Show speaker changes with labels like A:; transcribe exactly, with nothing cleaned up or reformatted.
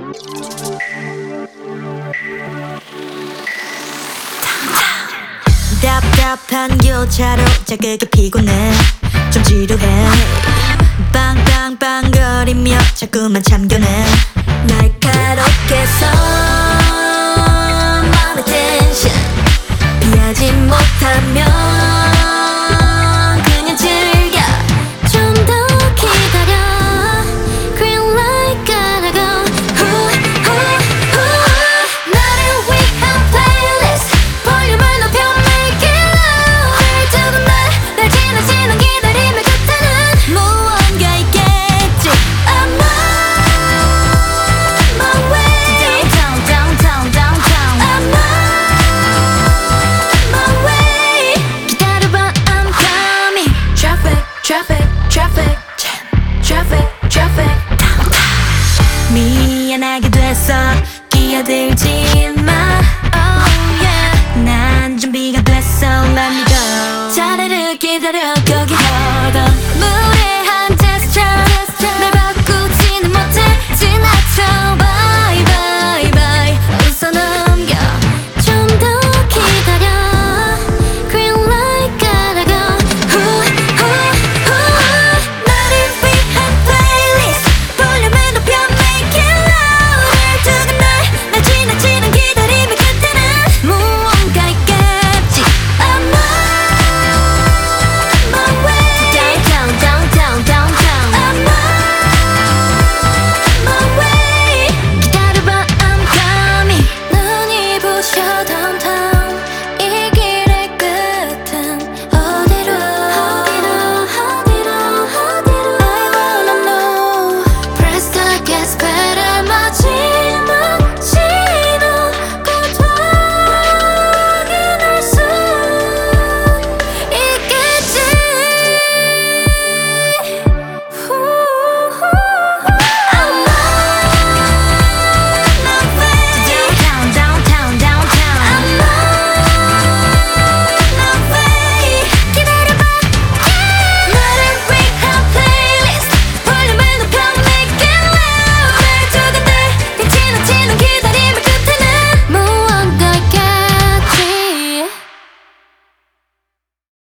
A: 답답한 교차로 자극이 피곤해 좀 지루해 빵빵빵거리며 자꾸만 참견해 날카롭게 서 마음의 텐션 피하지 못하면 그냥 즐겨 좀 더 기다려 Green light gotta go 후, 후, 후. 나를 위한 playlist 볼륨을 높여 make it loud 늘 두근 날, 날 지나치는 기다림의 끝에는 무언가 있겠지 I'm on my way Downtown, downtown, downtown I'm on my way 기다려봐 I'm coming Traffic, traffic, traffic Traffic, traffic 미안하게 됐어 끼어들지 마 Oh yeah 난 준비가 됐어 Let me go 자리를 기다려 거기 hold on